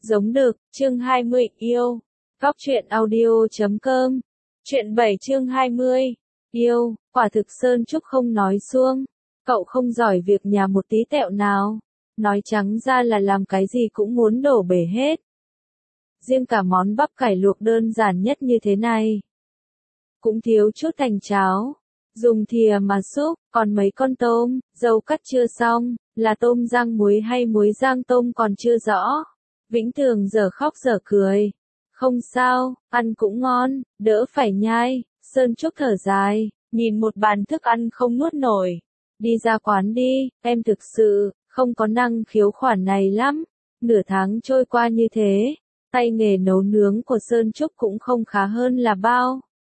Giống đực, chương 20, yêu. Góc truyện audio.com. Chuyện 7 chương 20. Yêu, quả thực Sơn Trúc không nói suông. Cậu không giỏi việc nhà một tí tẹo nào. Nói trắng ra là làm cái gì cũng muốn đổ bể hết. Riêng cả món bắp cải luộc đơn giản nhất như thế này. Cũng thiếu chút thành cháo. Dùng thìa mà xúc, còn mấy con tôm, dâu cắt chưa xong, là tôm rang muối hay muối rang tôm còn chưa rõ. Vĩnh Tường giờ khóc giờ cười. Không sao, ăn cũng ngon, đỡ phải nhai. Sơn Trúc thở dài, nhìn một bàn thức ăn không nuốt nổi. Đi ra quán đi, em thực sự, không có năng khiếu khoản này lắm. Nửa tháng trôi qua như thế, tay nghề nấu nướng của Sơn Trúc cũng không khá hơn là bao.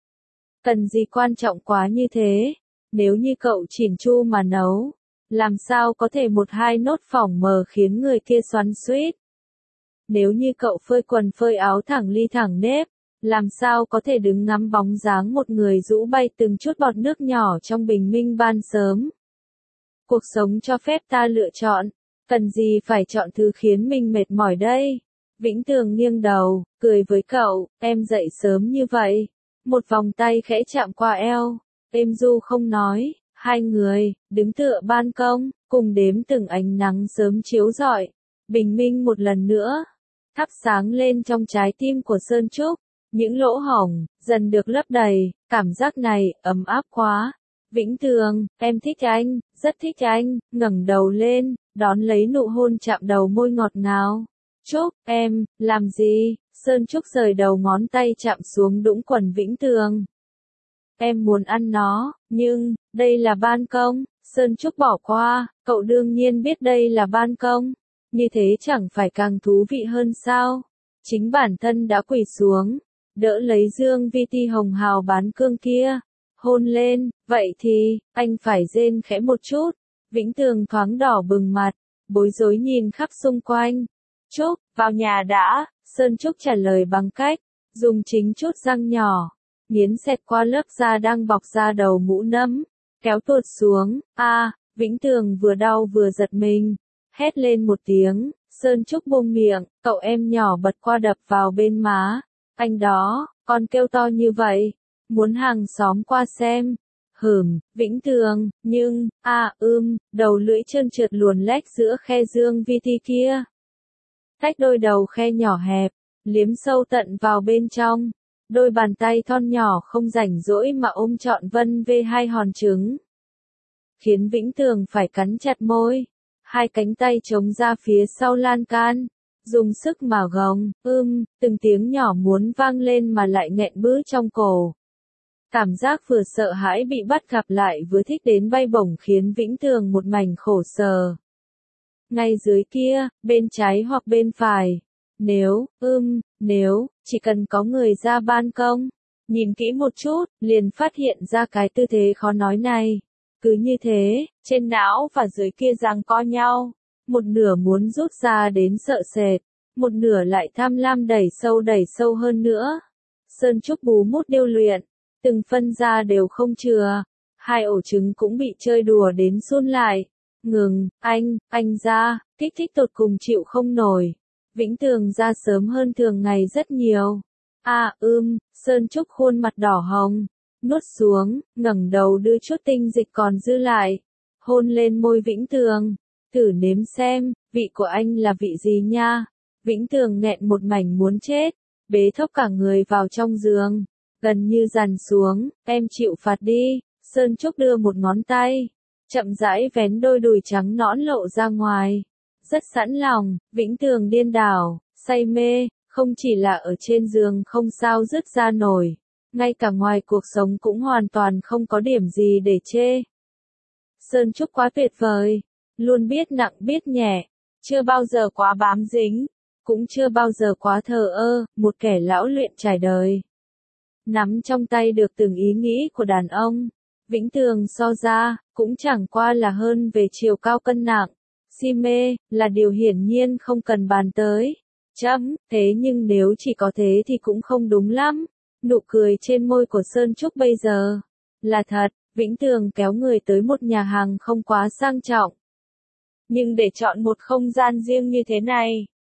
Cần gì quan trọng quá như thế, nếu như cậu chỉn chu mà nấu, làm sao có thể một hai nốt phỏng mờ khiến người kia xoắn xuýt. Nếu như cậu phơi quần phơi áo thẳng ly thẳng nếp, làm sao có thể đứng ngắm bóng dáng một người rũ bay từng chút bọt nước nhỏ trong bình minh ban sớm. Cuộc sống cho phép ta lựa chọn, cần gì phải chọn thứ khiến mình mệt mỏi đây. Vĩnh Tường nghiêng đầu, cười với cậu, em dậy sớm như vậy. Một vòng tay khẽ chạm qua eo, êm du không nói, hai người, đứng tựa ban công, cùng đếm từng ánh nắng sớm chiếu rọi. Bình minh một lần nữa, thắp sáng lên trong trái tim của Sơn Trúc, những lỗ hổng, dần được lấp đầy, cảm giác này, ấm áp quá. Vĩnh Tường, em thích anh, rất thích anh, ngẩng đầu lên, đón lấy nụ hôn chạm đầu môi ngọt ngào. Trúc, em, làm gì? Sơn Trúc rời đầu ngón tay chạm xuống đũng quần Vĩnh Tường. Em muốn ăn nó, nhưng, đây là ban công. Sơn Trúc bỏ qua, cậu đương nhiên biết đây là ban công. Như thế chẳng phải càng thú vị hơn sao? Chính bản thân đã quỳ xuống, đỡ lấy dương vi ti hồng hào bán cương kia. Hôn lên, vậy thì, anh phải rên khẽ một chút. Vĩnh Tường thoáng đỏ bừng mặt, bối rối nhìn khắp xung quanh. Trúc, vào nhà đã. Sơn Trúc trả lời bằng cách, dùng chính chút răng nhỏ, nghiến xẹt qua lớp da đang bọc ra đầu mũ nấm, kéo tuột xuống. Vĩnh Tường vừa đau vừa giật mình, hét lên một tiếng. Sơn Trúc buông miệng, cậu em nhỏ bật qua đập vào bên má. Anh đó, con kêu to như vậy, muốn hàng xóm qua xem. Vĩnh Tường, nhưng, đầu lưỡi trơn trượt luồn lách giữa khe dương vi ti kia. Tách đôi đầu khe nhỏ hẹp, liếm sâu tận vào bên trong. Đôi bàn tay thon nhỏ không rảnh rỗi mà ôm trọn vân vê hai hòn trứng. Khiến Vĩnh Tường phải cắn chặt môi. Hai cánh tay chống ra phía sau lan can. Dùng sức mà gồng, từng tiếng nhỏ muốn vang lên mà lại nghẹn bứ trong cổ. Cảm giác vừa sợ hãi bị bắt gặp lại vừa thích đến bay bổng khiến Vĩnh Tường một mảnh khổ sở. Ngay dưới kia, bên trái hoặc bên phải. Nếu, chỉ cần có người ra ban công, nhìn kỹ một chút, liền phát hiện ra cái tư thế khó nói này. Cứ như thế, trên não và dưới kia giằng co nhau. Một nửa muốn rút ra đến sợ sệt, một nửa lại tham lam đẩy sâu hơn nữa. Sơn Trúc bú mút điêu luyện, từng phân ra đều không chừa. Hai ổ trứng cũng bị chơi đùa đến sun lại. Ngừng, anh ra, kích thích tột cùng chịu không nổi. Vĩnh Tường ra sớm hơn thường ngày rất nhiều. Sơn Trúc khuôn mặt đỏ hồng, nuốt xuống, ngẩng đầu đưa chút tinh dịch còn dư lại. Hôn lên môi Vĩnh Tường, thử nếm xem, vị của anh là vị gì nha. Vĩnh Tường nghẹn một mảnh muốn chết, bế thốc cả người vào trong giường, gần như dằn xuống, em chịu phạt đi. Sơn Trúc đưa một ngón tay, chậm rãi vén đôi đùi trắng nõn lộ ra ngoài. Rất sẵn lòng, Vĩnh Tường điên đảo, say mê, không chỉ là ở trên giường không sao dứt ra nổi, ngay cả ngoài cuộc sống cũng hoàn toàn không có điểm gì để chê. Sơn Trúc quá tuyệt vời, luôn biết nặng biết nhẹ, chưa bao giờ quá bám dính, cũng chưa bao giờ quá thờ ơ, một kẻ lão luyện trải đời. Nắm trong tay được từng ý nghĩ của đàn ông. Vĩnh Tường so ra, cũng chẳng qua là hơn về chiều cao cân nặng. Si mê, là điều hiển nhiên không cần bàn tới. Thế nhưng nếu chỉ có thế thì cũng không đúng lắm. Nụ cười trên môi của Sơn Trúc bây giờ là thật. Vĩnh Tường kéo người tới một nhà hàng không quá sang trọng. Nhưng để chọn một không gian riêng như thế này,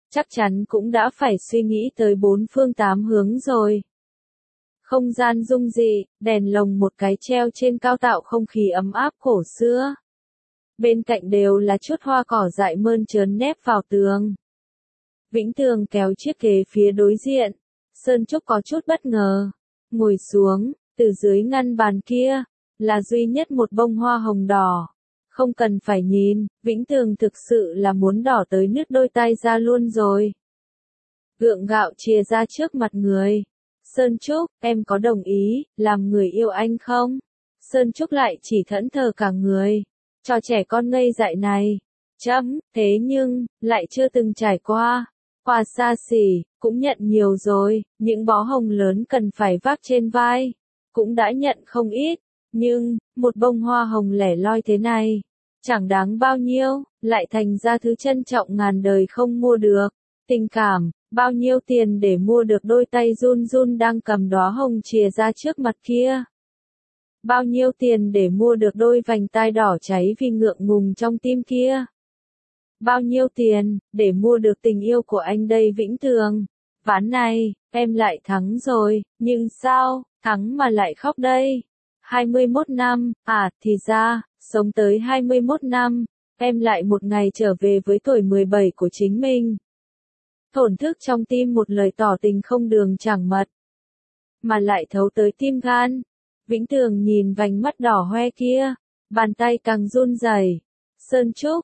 chắc chắn cũng đã phải suy nghĩ tới bốn phương tám hướng rồi. Không gian dung dị, đèn lồng một cái treo trên cao tạo không khí ấm áp cổ xưa. Bên cạnh đều là chút hoa cỏ dại mơn trớn nép vào tường. Vĩnh Tường kéo chiếc ghế phía đối diện. Sơn Trúc có chút bất ngờ. Ngồi xuống, từ dưới ngăn bàn kia, là duy nhất một bông hoa hồng đỏ. Không cần phải nhìn, Vĩnh Tường thực sự là muốn đỏ tới nứt đôi tay ra luôn rồi. Gượng gạo chìa ra trước mặt người. Sơn Trúc, em có đồng ý, làm người yêu anh không? Sơn Trúc lại chỉ thẫn thờ cả người. Cho trẻ con ngây dại này. Thế nhưng, lại chưa từng trải qua. Qua xa xỉ, cũng nhận nhiều rồi, những bó hồng lớn cần phải vác trên vai. Cũng đã nhận không ít. Nhưng, một bông hoa hồng lẻ loi thế này, chẳng đáng bao nhiêu, lại thành ra thứ trân trọng ngàn đời không mua được. Tình cảm, bao nhiêu tiền để mua được đôi tay run run đang cầm đóa hồng chìa ra trước mặt kia. Bao nhiêu tiền để mua được đôi vành tai đỏ cháy vì ngượng ngùng trong tim kia. Bao nhiêu tiền, để mua được tình yêu của anh đây Vĩnh Tường. Ván này, em lại thắng rồi, nhưng sao, thắng mà lại khóc đây. 21 năm, thì ra, sống tới 21 năm, em lại một ngày trở về với tuổi 17 của chính mình. Thổn thức trong tim một lời tỏ tình không đường chẳng mật, mà lại thấu tới tim gan. Vĩnh Tường nhìn vành mắt đỏ hoe kia, bàn tay càng run rẩy. Sơn Trúc,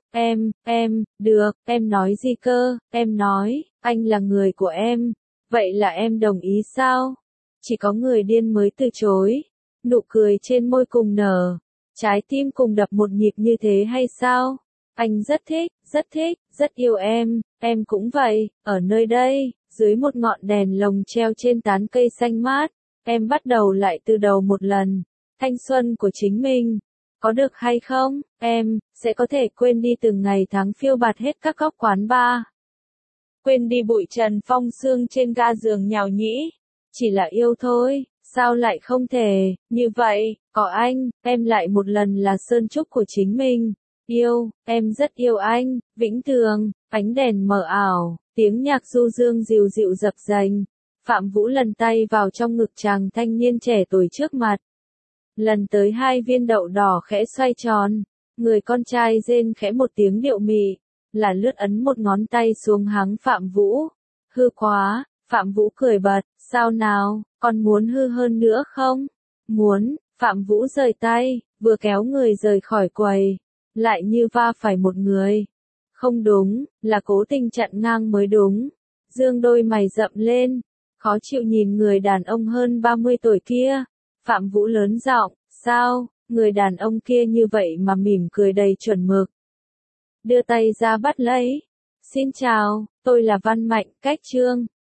được, em nói gì cơ, em nói, anh là người của em, vậy là em đồng ý sao? Chỉ có người điên mới từ chối. Nụ cười trên môi cùng nở, trái tim cùng đập một nhịp như thế hay sao? Anh rất thích, rất yêu em cũng vậy, ở nơi đây, dưới một ngọn đèn lồng treo trên tán cây xanh mát, em bắt đầu lại từ đầu một lần, thanh xuân của chính mình. Có được hay không, em, sẽ có thể quên đi từng ngày tháng phiêu bạt hết các góc quán bar. Quên đi bụi trần phong sương trên ga giường nhào nhĩ. Chỉ là yêu thôi, sao lại không thể, như vậy, có anh, em lại một lần là Sơn Trúc của chính mình. Yêu, em rất yêu anh, Vĩnh Tường, ánh đèn mờ ảo, tiếng nhạc du dương dịu dịu dập dềnh. Phạm Vũ lần tay vào trong ngực chàng thanh niên trẻ tuổi trước mặt. Lần tới hai viên đậu đỏ khẽ xoay tròn, người con trai rên khẽ một tiếng điệu mị, là lướt ấn một ngón tay xuống háng Phạm Vũ. Hư quá, Phạm Vũ cười bật, sao nào, còn muốn hư hơn nữa không? Muốn, Phạm Vũ rời tay, vừa kéo người rời khỏi quầy, lại như va phải một người. Không đúng, là cố tình chặn ngang mới đúng. Dương đôi mày rậm lên, khó chịu nhìn người đàn ông hơn 30 tuổi kia. Phạm Vũ lớn giọng, sao, người đàn ông kia như vậy mà mỉm cười đầy chuẩn mực. Đưa tay ra bắt lấy. Xin chào, tôi là Văn Mạnh, Cách Trương.